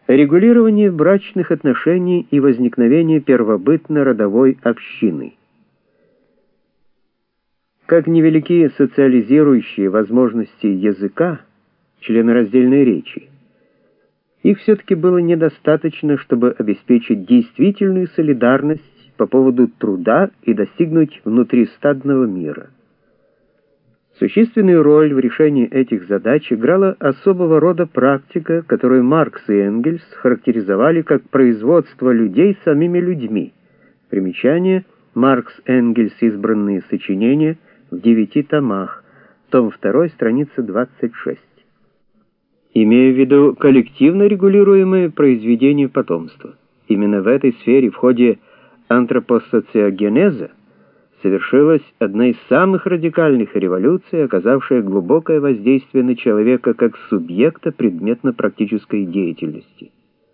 Регулирование брачных отношений и возникновение первобытно-родовой общины. Как невелики социализирующие возможности языка, членораздельной речи, их все-таки было недостаточно, чтобы обеспечить действительную солидарность по поводу труда и достигнуть внутристадного мира. Существенную роль в решении этих задач играла особого рода практика, которую Маркс и Энгельс характеризовали как производство людей самими людьми. Примечание: Маркс, Энгельс. Избранные сочинения в 9 томах. Том 2, страница 26. Имея в виду коллективно регулируемое произведение потомства. Именно в этой сфере в ходе антропосоциогенеза совершилась одна из самых радикальных революций, оказавшая глубокое воздействие на человека как субъекта предметно-практической деятельности.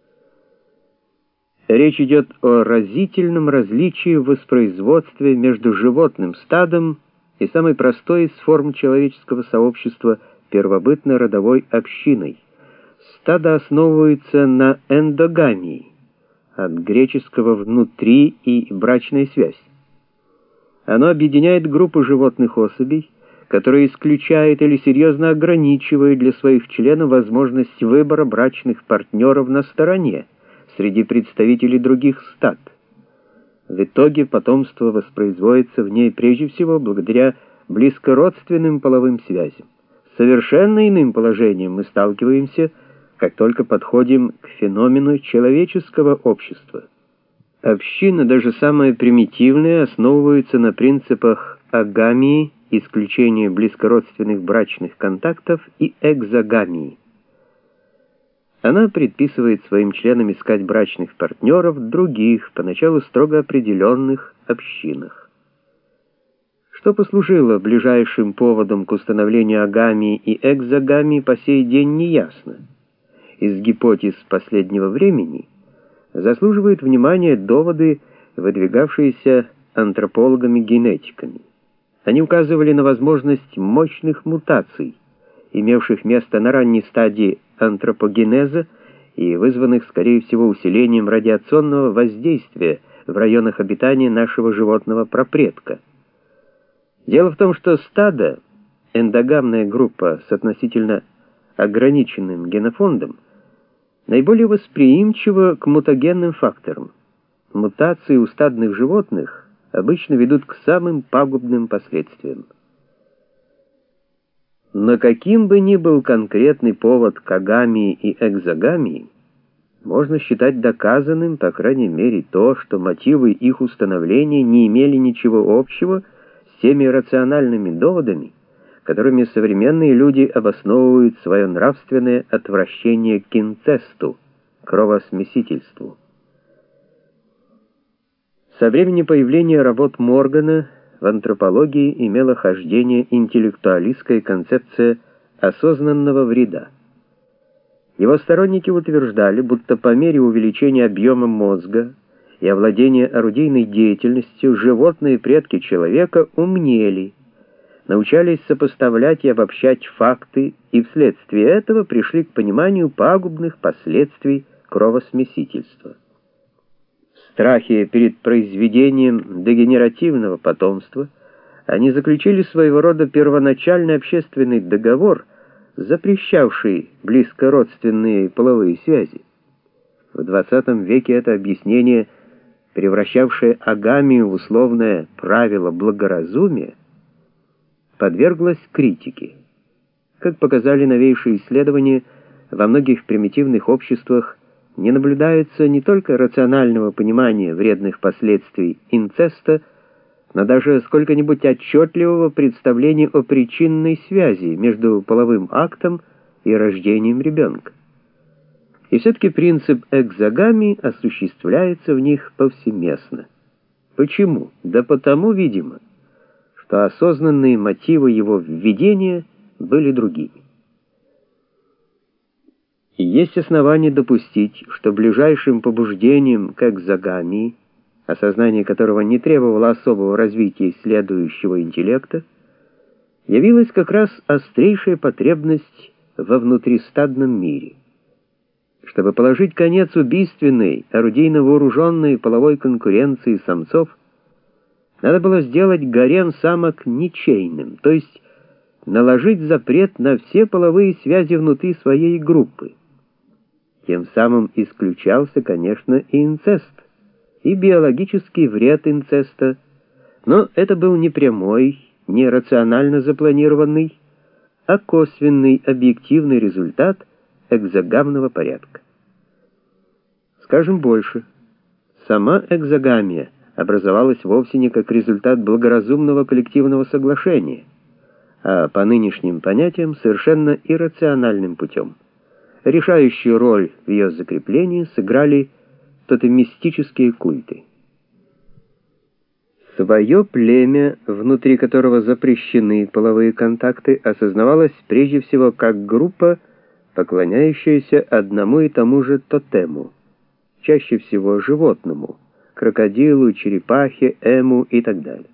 Речь идет о разительном различии в воспроизводстве между животным стадом и самой простой из форм человеческого сообщества первобытно-родовой общиной. Стадо основывается на эндогамии, от греческого «внутри» и «брачная связь». Оно объединяет группу животных особей, которая исключает или серьезно ограничивает для своих членов возможность выбора брачных партнеров на стороне, среди представителей других стад. В итоге потомство воспроизводится в ней прежде всего благодаря близкородственным половым связям. С совершенно иным положением мы сталкиваемся, как только подходим к феномену человеческого общества. Община, даже самая примитивная, основывается на принципах агамии, исключения близкородственных брачных контактов, и экзогамии. Она предписывает своим членам искать брачных партнеров в других, поначалу строго определенных общинах. Что послужило ближайшим поводом к установлению агамии и экзогамии, по сей день неясно. Из гипотез последнего времени заслуживают внимания доводы, выдвигавшиеся антропологами-генетиками. Они указывали на возможность мощных мутаций, имевших место на ранней стадии антропогенеза и вызванных, скорее всего, усилением радиационного воздействия в районах обитания нашего животного прапредка. Дело в том, что стадо, эндогамная группа с относительно ограниченным генофондом, наиболее восприимчива к мутагенным факторам. Мутации у стадных животных обычно ведут к самым пагубным последствиям. Но каким бы ни был конкретный повод к агамии и экзогамии, можно считать доказанным, по крайней мере, то, что мотивы их установления не имели ничего общего с теми рациональными доводами, которыми современные люди обосновывают свое нравственное отвращение к инцесту, кровосмесительству. Со времени появления работ Моргана в антропологии имела хождение интеллектуалистская концепция осознанного вреда. Его сторонники утверждали, будто по мере увеличения объема мозга и овладения орудийной деятельностью животные предки человека умнели, научались сопоставлять и обобщать факты, и вследствие этого пришли к пониманию пагубных последствий кровосмесительства. В страхе перед произведением дегенеративного потомства они заключили своего рода первоначальный общественный договор, запрещавший близкородственные половые связи. В XX веке это объяснение, превращавшее агамию в условное правило благоразумия, подверглась критике. Как показали новейшие исследования, во многих примитивных обществах не наблюдается не только рационального понимания вредных последствий инцеста, но даже сколько-нибудь отчетливого представления о причинной связи между половым актом и рождением ребенка. И все-таки принцип экзогамии осуществляется в них повсеместно. Почему? Да потому, видимо, что осознанные мотивы его введения были другими. И есть основания допустить, что ближайшим побуждением к экзогамии, осознание которого не требовало особого развития исследующего интеллекта, явилась как раз острейшая потребность во внутристадном мире. Чтобы положить конец убийственной, орудийно вооруженной половой конкуренции самцов, надо было сделать гарем самок ничейным, то есть наложить запрет на все половые связи внутри своей группы. Тем самым исключался, конечно, и инцест, и биологический вред инцеста, но это был не прямой, не рационально запланированный, а косвенный объективный результат экзогамного порядка. Скажем больше, сама экзогамия образовалась вовсе не как результат благоразумного коллективного соглашения, а по нынешним понятиям совершенно иррациональным путем. Решающую роль в ее закреплении сыграли тотемистические культы. Свое племя, внутри которого запрещены половые контакты, осознавалось прежде всего как группа, поклоняющаяся одному и тому же тотему, чаще всего животному, крокодилу, черепахе, эму и так далее.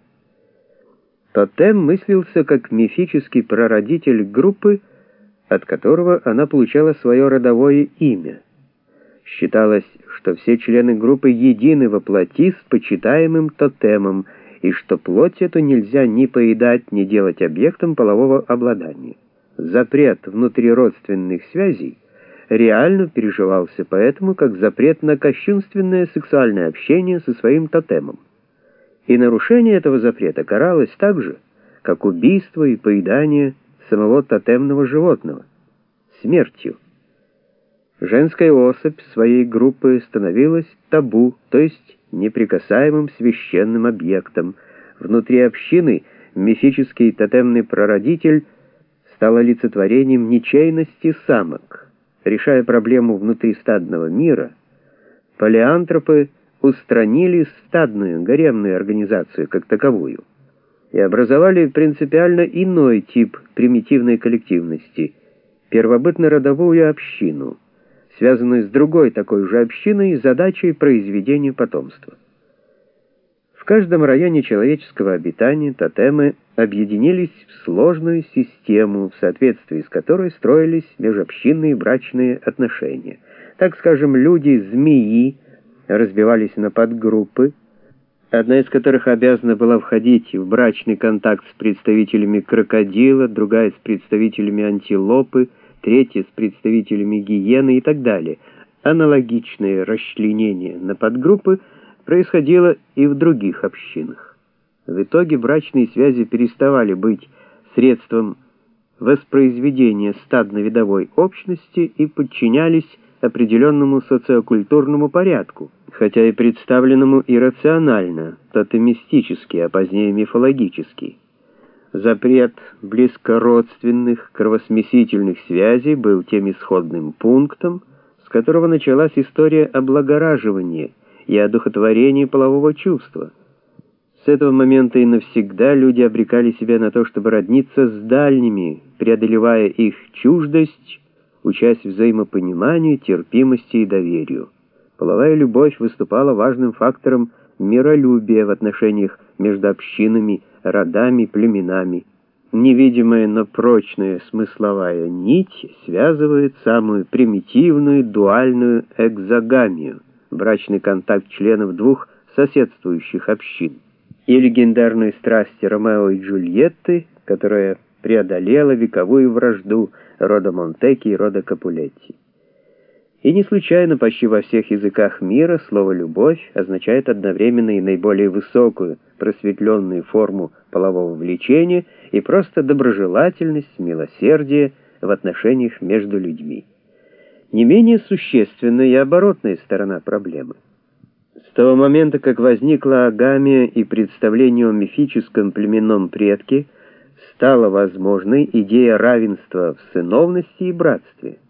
Тотем мыслился как мифический прародитель группы, от которого она получала свое родовое имя. Считалось, что все члены группы едины во плоти с почитаемым тотемом, и что плоть эту нельзя ни поедать, ни делать объектом полового обладания. Запрет внутриродственных связей реально переживался поэтому как запрет на кощунственное сексуальное общение со своим тотемом. И нарушение этого запрета каралось так же, как убийство и поедание самого тотемного животного — смертью. Женская особь своей группы становилась табу, то есть неприкасаемым священным объектом. Внутри общины мифический тотемный прародитель стал олицетворением ничейности самок. Решая проблему внутристадного мира, палеантропы устранили стадную, гаремную организацию как таковую и образовали принципиально иной тип примитивной коллективности — первобытно-родовую общину, связанную с другой такой же общиной с задачей произведения потомства. В каждом районе человеческого обитания тотемы объединились в сложную систему, в соответствии с которой строились межобщинные брачные отношения. Так скажем, люди-змеи разбивались на подгруппы, одна из которых обязана была входить в брачный контакт с представителями крокодила, другая с представителями антилопы, третья с представителями гиены и так далее. Аналогичное расчленение на подгруппы происходило и в других общинах. В итоге брачные связи переставали быть средством воспроизведения стадно-видовой общности и подчинялись определенному социокультурному порядку, хотя и представленному иррационально, тотемистически, а позднее мифологически. Запрет близкородственных кровосмесительных связей был тем исходным пунктом, с которого началась история облагораживания и одухотворения полового чувства. С этого момента и навсегда люди обрекали себя на то, чтобы родниться с дальними, преодолевая их чуждость, учась взаимопониманию, терпимости и доверию. Половая любовь выступала важным фактором миролюбия в отношениях между общинами, родами, племенами. Невидимая, но прочная смысловая нить связывает самую примитивную дуальную экзогамию, брачный контакт членов двух соседствующих общин, и легендарную страсть Ромео и Джульетты, которая преодолела вековую вражду рода Монтеки и рода Капулетти. И не случайно почти во всех языках мира слово «любовь» означает одновременно и наиболее высокую, просветленную форму полового влечения и просто доброжелательность, милосердие в отношениях между людьми. Не менее существенна и оборотная сторона проблемы. С того момента, как возникла агамия и представление о мифическом племенном предке, стала возможной идея равенства в сыновности и братстве.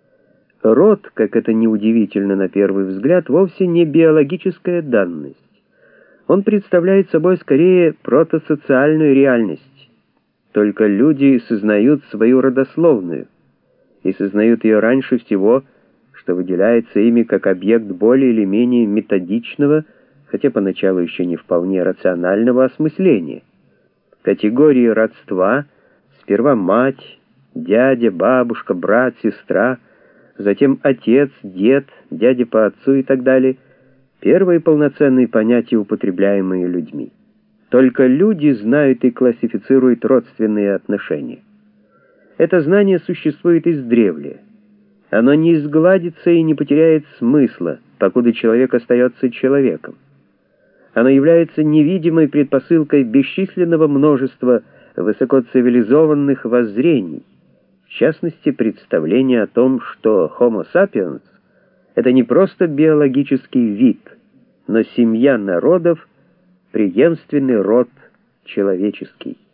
Род, как это ни удивительно на первый взгляд, вовсе не биологическая данность. Он представляет собой скорее протосоциальную реальность. Только люди сознают свою родословную, и сознают ее раньше всего, что выделяется ими как объект более или менее методичного, хотя поначалу еще не вполне рационального осмысления. Категории родства, сперва мать, дядя, бабушка, брат, сестра, затем отец, дед, дядя по отцу и так далее — первые полноценные понятия, употребляемые людьми. Только люди знают и классифицируют родственные отношения. Это знание существует издревле. Оно не изгладится и не потеряет смысла, покуда человек остается человеком. Оно является невидимой предпосылкой бесчисленного множества высокоцивилизованных воззрений, в частности, представление о том, что Homo sapiens — это не просто биологический вид, но семья народов, преемственный род человеческий.